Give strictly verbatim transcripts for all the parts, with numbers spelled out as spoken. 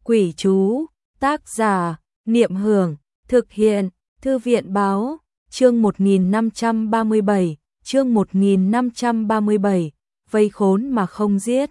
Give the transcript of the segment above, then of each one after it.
Quỷ chú, tác giả, Niệm Hưởng, thực hiện, Thư viện báo, chương một nghìn năm trăm ba mươi bảy, chương một nghìn năm trăm ba mươi bảy, vây khốn mà không giết.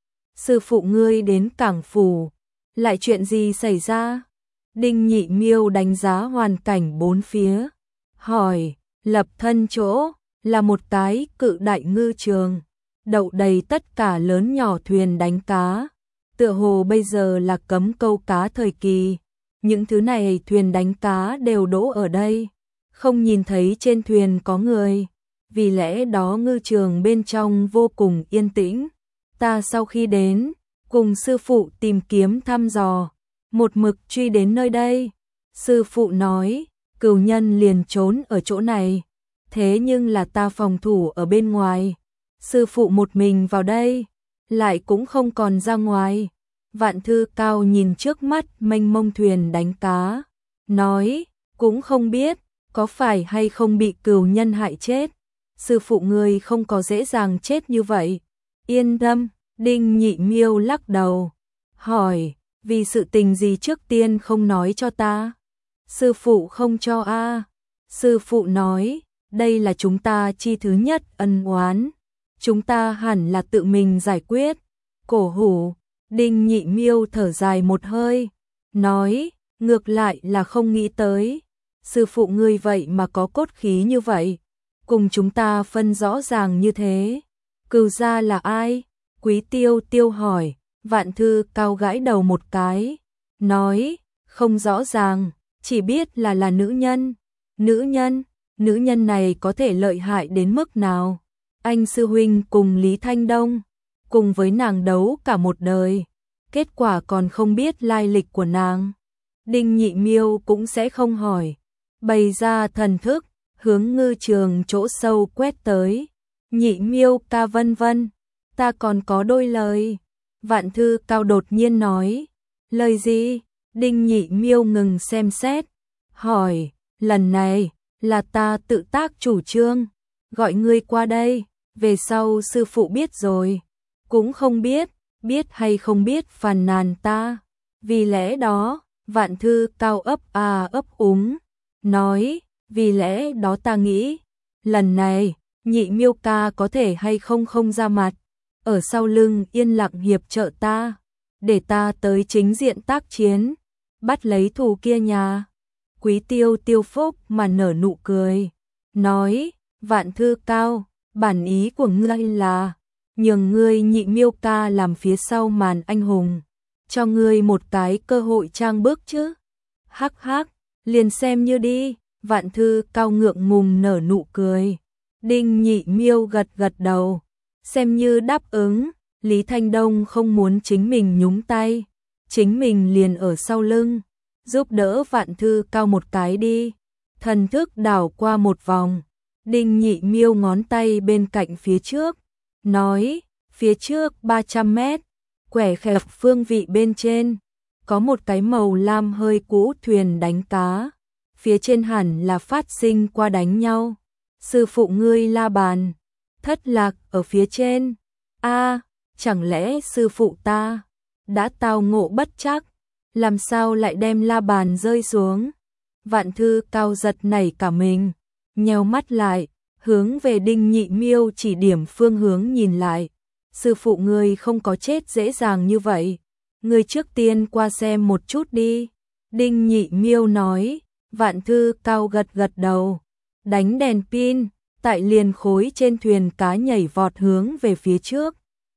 Sư phụ ngươi đến Cảng Phủ, lại chuyện gì xảy ra? Đinh Nhị Miêu đánh giá hoàn cảnh bốn phía, hỏi, lập thân chỗ, là một cái cự đại ngư trường, đậu đầy tất cả lớn nhỏ thuyền đánh cá. Tựa hồ bây giờ là cấm câu cá thời kỳ, những thứ này thuyền đánh cá đều đỗ ở đây, không nhìn thấy trên thuyền có người, vì lẽ đó ngư trường bên trong vô cùng yên tĩnh. Ta sau khi đến, cùng sư phụ tìm kiếm thăm dò, một mực truy đến nơi đây. Sư phụ nói, cừu nhân liền trốn ở chỗ này, thế nhưng là ta phòng thủ ở bên ngoài. Sư phụ một mình vào đây, lại cũng không còn ra ngoài. Vạn Thư Cao nhìn trước mắt mênh mông thuyền đánh cá, nói, cũng không biết, có phải hay không bị cừu nhân hại chết. Sư phụ ngươi không có dễ dàng chết như vậy. Yên tâm, Đinh Nhị Miêu lắc đầu, hỏi, vì sự tình gì trước tiên không nói cho ta? Sư phụ không cho a. À. Sư phụ nói, đây là chúng ta chi thứ nhất ân oán, chúng ta hẳn là tự mình giải quyết. Cổ hủ, Đinh Nhị Miêu thở dài một hơi, nói, ngược lại là không nghĩ tới, sư phụ ngươi vậy mà có cốt khí như vậy, cùng chúng ta phân rõ ràng như thế. Cừu gia là ai? Quý Tiêu Tiêu hỏi. Vạn Thư Cao gãi đầu một cái, nói, không rõ ràng, chỉ biết là là nữ nhân. Nữ nhân? Nữ nhân này có thể lợi hại đến mức nào? Anh sư huynh cùng Lý Thanh Đông, cùng với nàng đấu cả một đời, kết quả còn không biết lai lịch của nàng. Đinh Nhị Miêu cũng sẽ không hỏi, bày ra thần thức, hướng ngư trường chỗ sâu quét tới. Nhị Miêu ca vân vân, ta còn có đôi lời. Vạn Thư Cao đột nhiên nói, lời gì? Đinh Nhị Miêu ngừng xem xét, hỏi, lần này là ta tự tác chủ trương, gọi ngươi qua đây, về sau sư phụ biết rồi, cũng không biết, biết hay không biết phàn nàn ta. Vì lẽ đó, Vạn Thư Cao ấp à ấp úng, nói, vì lẽ đó ta nghĩ, lần này, Nhị Miêu ca có thể hay không không ra mặt, ở sau lưng yên lặng hiệp trợ ta, để ta tới chính diện tác chiến, bắt lấy thù kia nhà. Quý Tiêu Tiêu phúc mà nở nụ cười, nói, Vạn Thư Cao, bản ý của ngươi là nhường ngươi Nhị Miêu ca làm phía sau màn anh hùng, cho ngươi một cái cơ hội trang bước chứ. Hắc hắc, liền xem như đi. Vạn Thư Cao ngượng ngùng nở nụ cười. Đinh Nhị Miêu gật gật đầu, xem như đáp ứng. Lý Thanh Đông không muốn chính mình nhúng tay, chính mình liền ở sau lưng, giúp đỡ Vạn Thư Cao một cái đi. Thần thức đảo qua một vòng, Đinh Nhị Miêu ngón tay bên cạnh phía trước, nói, phía trước ba trăm mét, quẻ khẹp phương vị bên trên, có một cái màu lam hơi cũ thuyền đánh cá, phía trên hẳn là phát sinh qua đánh nhau. Sư phụ ngươi la bàn, thất lạc ở phía trên. A, à, chẳng lẽ sư phụ ta đã tao ngộ bất trắc, làm sao lại đem la bàn rơi xuống? Vạn Thư Cao giật nảy cả mình, nheo mắt lại, hướng về Đinh Nhị Miêu chỉ điểm phương hướng nhìn lại. Sư phụ ngươi không có chết dễ dàng như vậy, ngươi trước tiên qua xem một chút đi. Đinh Nhị Miêu nói. Vạn Thư Cao gật gật đầu, đánh đèn pin, tại liền khối trên thuyền cá nhảy vọt hướng về phía trước.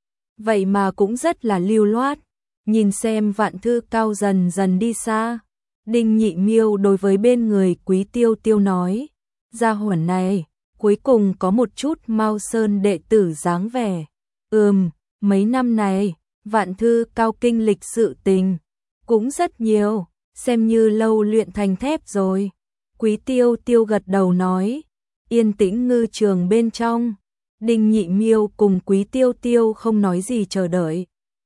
Vậy mà cũng rất là lưu loát, nhìn xem Vạn Thư Cao dần dần đi xa. Đinh Nhị Miêu đối với bên người Quý Tiêu Tiêu nói, gia hỏa này, cuối cùng có một chút Mao Sơn đệ tử dáng vẻ. Ừm, mấy năm này, Vạn Thư Cao kinh lịch sự tình, cũng rất nhiều, xem như lâu luyện thành thép rồi. Quý Tiêu Tiêu gật đầu nói, yên tĩnh ngư trường bên trong. Đinh Nhị Miêu cùng Quý Tiêu Tiêu không nói gì chờ đợi.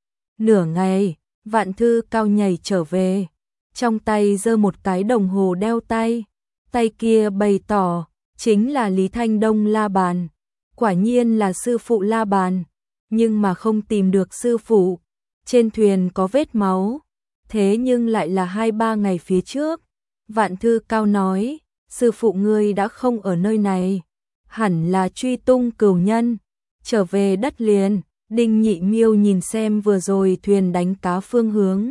Nửa ngày, Vạn Thư Cao nhảy trở về, trong tay giơ một cái đồng hồ đeo tay, tay kia bày tỏ, chính là Lý Thanh Đông la bàn. Quả nhiên là sư phụ la bàn, nhưng mà không tìm được sư phụ, trên thuyền có vết máu, thế nhưng lại là hai ba ngày phía trước. Vạn Thư Cao nói, sư phụ ngươi đã không ở nơi này, hẳn là truy tung cửu nhân, trở về đất liền. Đinh Nhị Miêu nhìn xem vừa rồi thuyền đánh cá phương hướng,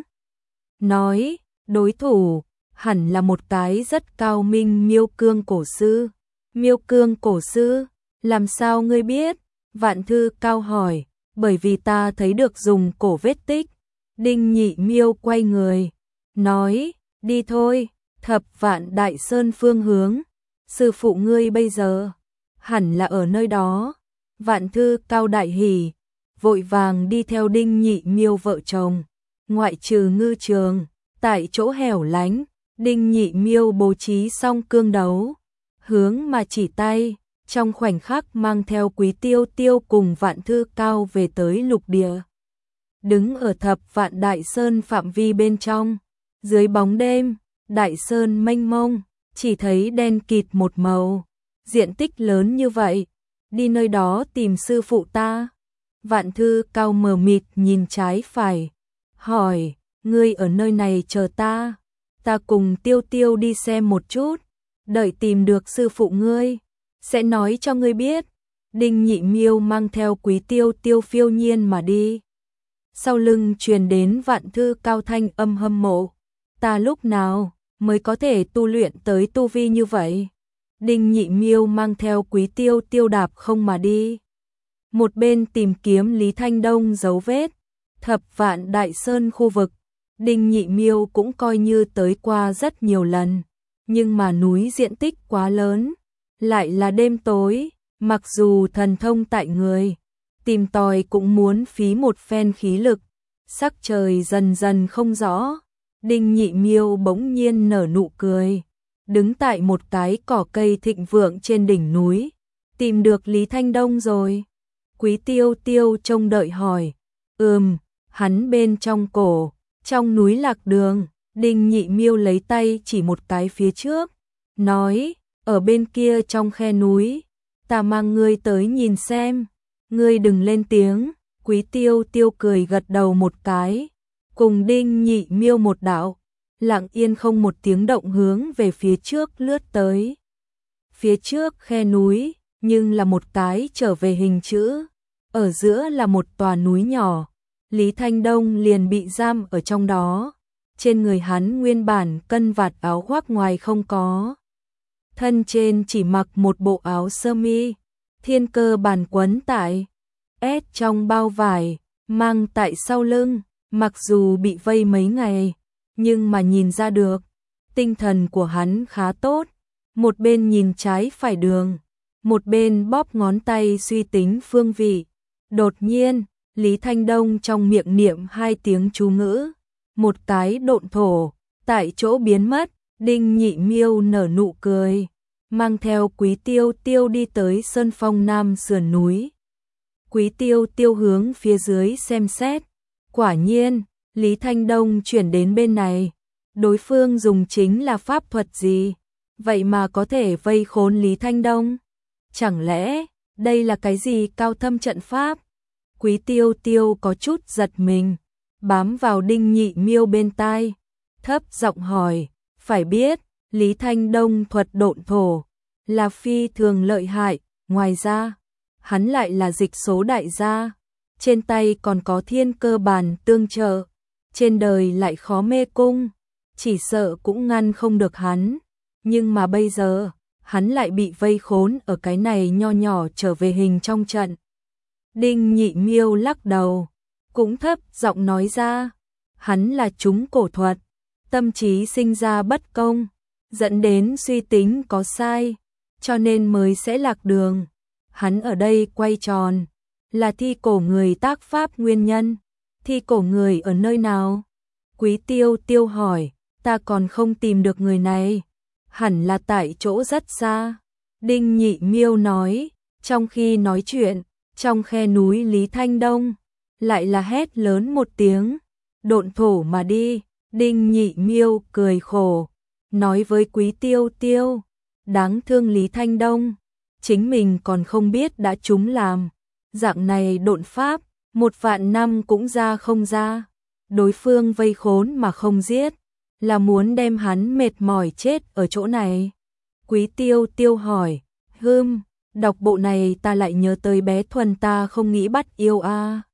nói, đối thủ hẳn là một cái rất cao minh Miêu Cương cổ sư. Miêu Cương cổ sư, làm sao ngươi biết? Vạn Thư Cao hỏi, bởi vì ta thấy được dùng cổ vết tích. Đinh Nhị Miêu quay người, nói, đi thôi, Thập Vạn Đại Sơn phương hướng, sư phụ ngươi bây giờ hẳn là ở nơi đó. Vạn Thư Cao đại hỉ, vội vàng đi theo Đinh Nhị Miêu vợ chồng. Ngoại trừ ngư trường, tại chỗ hẻo lánh, Đinh Nhị Miêu bố trí xong cương đấu, hướng mà chỉ tay, trong khoảnh khắc mang theo Quý Tiêu Tiêu cùng Vạn Thư Cao về tới lục địa. Đứng ở Thập Vạn Đại Sơn phạm vi bên trong, dưới bóng đêm, Đại Sơn mênh mông, chỉ thấy đen kịt một màu, diện tích lớn như vậy, đi nơi đó tìm sư phụ ta. Vạn Thư Cao mờ mịt nhìn trái phải, hỏi, ngươi ở nơi này chờ ta, ta cùng Tiêu Tiêu đi xem một chút, đợi tìm được sư phụ ngươi, sẽ nói cho ngươi biết. Đinh Nhị Miêu mang theo Quý Tiêu Tiêu phiêu nhiên mà đi. Sau lưng truyền đến Vạn Thư Cao thanh âm hâm mộ, ta lúc nào mới có thể tu luyện tới tu vi như vậy? Đinh Nhị Miêu mang theo Quý Tiêu Tiêu đạp không mà đi, một bên tìm kiếm Lý Thanh Đông dấu vết. Thập Vạn Đại Sơn khu vực, Đinh Nhị Miêu cũng coi như tới qua rất nhiều lần, nhưng mà núi diện tích quá lớn, lại là đêm tối, mặc dù thần thông tại người, tìm tòi cũng muốn phí một phen khí lực. Sắc trời dần dần không rõ, Đinh Nhị Miêu bỗng nhiên nở nụ cười, đứng tại một cái cỏ cây thịnh vượng trên đỉnh núi, tìm được Lý Thanh Đông rồi. Quý Tiêu Tiêu trông đợi hỏi, ừm, hắn bên trong cổ, trong núi lạc đường. Đinh Nhị Miêu lấy tay chỉ một cái phía trước, nói, ở bên kia trong khe núi, ta mang ngươi tới nhìn xem, ngươi đừng lên tiếng. Quý Tiêu Tiêu cười gật đầu một cái, cùng Đinh Nhị Miêu một đạo, lặng yên không một tiếng động hướng về phía trước lướt tới. Phía trước khe núi, nhưng là một cái trở về hình chữ, ở giữa là một tòa núi nhỏ, Lý Thanh Đông liền bị giam ở trong đó. Trên người hắn nguyên bản cân vạt áo khoác ngoài không có, thân trên chỉ mặc một bộ áo sơ mi, thiên cơ bản quấn tại ép trong bao vải, mang tại sau lưng. Mặc dù bị vây mấy ngày, nhưng mà nhìn ra được, tinh thần của hắn khá tốt, một bên nhìn trái phải đường, một bên bóp ngón tay suy tính phương vị. Đột nhiên, Lý Thanh Đông trong miệng niệm hai tiếng chú ngữ, một cái độn thổ, tại chỗ biến mất. Đinh Nhị Miêu nở nụ cười, mang theo Quý Tiêu Tiêu đi tới sơn phong nam sườn núi. Quý Tiêu Tiêu hướng phía dưới xem xét, quả nhiên, Lý Thanh Đông chuyển đến bên này, đối phương dùng chính là pháp thuật gì, vậy mà có thể vây khốn Lý Thanh Đông? Chẳng lẽ, đây là cái gì cao thâm trận pháp? Quý Tiêu Tiêu có chút giật mình, bám vào Đinh Nhị Miêu bên tai, thấp giọng hỏi, phải biết, Lý Thanh Đông thuật độn thổ, là phi thường lợi hại, ngoài ra, hắn lại là dịch số đại gia, trên tay còn có thiên cơ bản tương trợ, trên đời lại khó mê cung, chỉ sợ cũng ngăn không được hắn, nhưng mà bây giờ, hắn lại bị vây khốn ở cái này nho nhỏ trở về hình trong trận. Đinh Nhị Miêu lắc đầu, cũng thấp giọng nói ra, hắn là trúng cổ thuật, tâm trí sinh ra bất công, dẫn đến suy tính có sai, cho nên mới sẽ lạc đường. Hắn ở đây quay tròn, là thi cổ người tác pháp nguyên nhân. Thi cổ người ở nơi nào? Quý Tiêu Tiêu hỏi, ta còn không tìm được người này, hẳn là tại chỗ rất xa. Đinh Nhị Miêu nói, trong khi nói chuyện, trong khe núi Lý Thanh Đông, lại là hét lớn một tiếng, độn thổ mà đi. Đinh Nhị Miêu cười khổ, nói với Quý Tiêu Tiêu, đáng thương Lý Thanh Đông, chính mình còn không biết đã trúng làm, dạng này độn pháp, một vạn năm cũng ra không ra. đối phương vây khốn mà không giết, là muốn đem hắn mệt mỏi chết ở chỗ này. Quý Tiêu Tiêu hỏi, hưm, đọc bộ này ta lại nhớ tới bé Thuần ta không nghĩ bắt yêu a.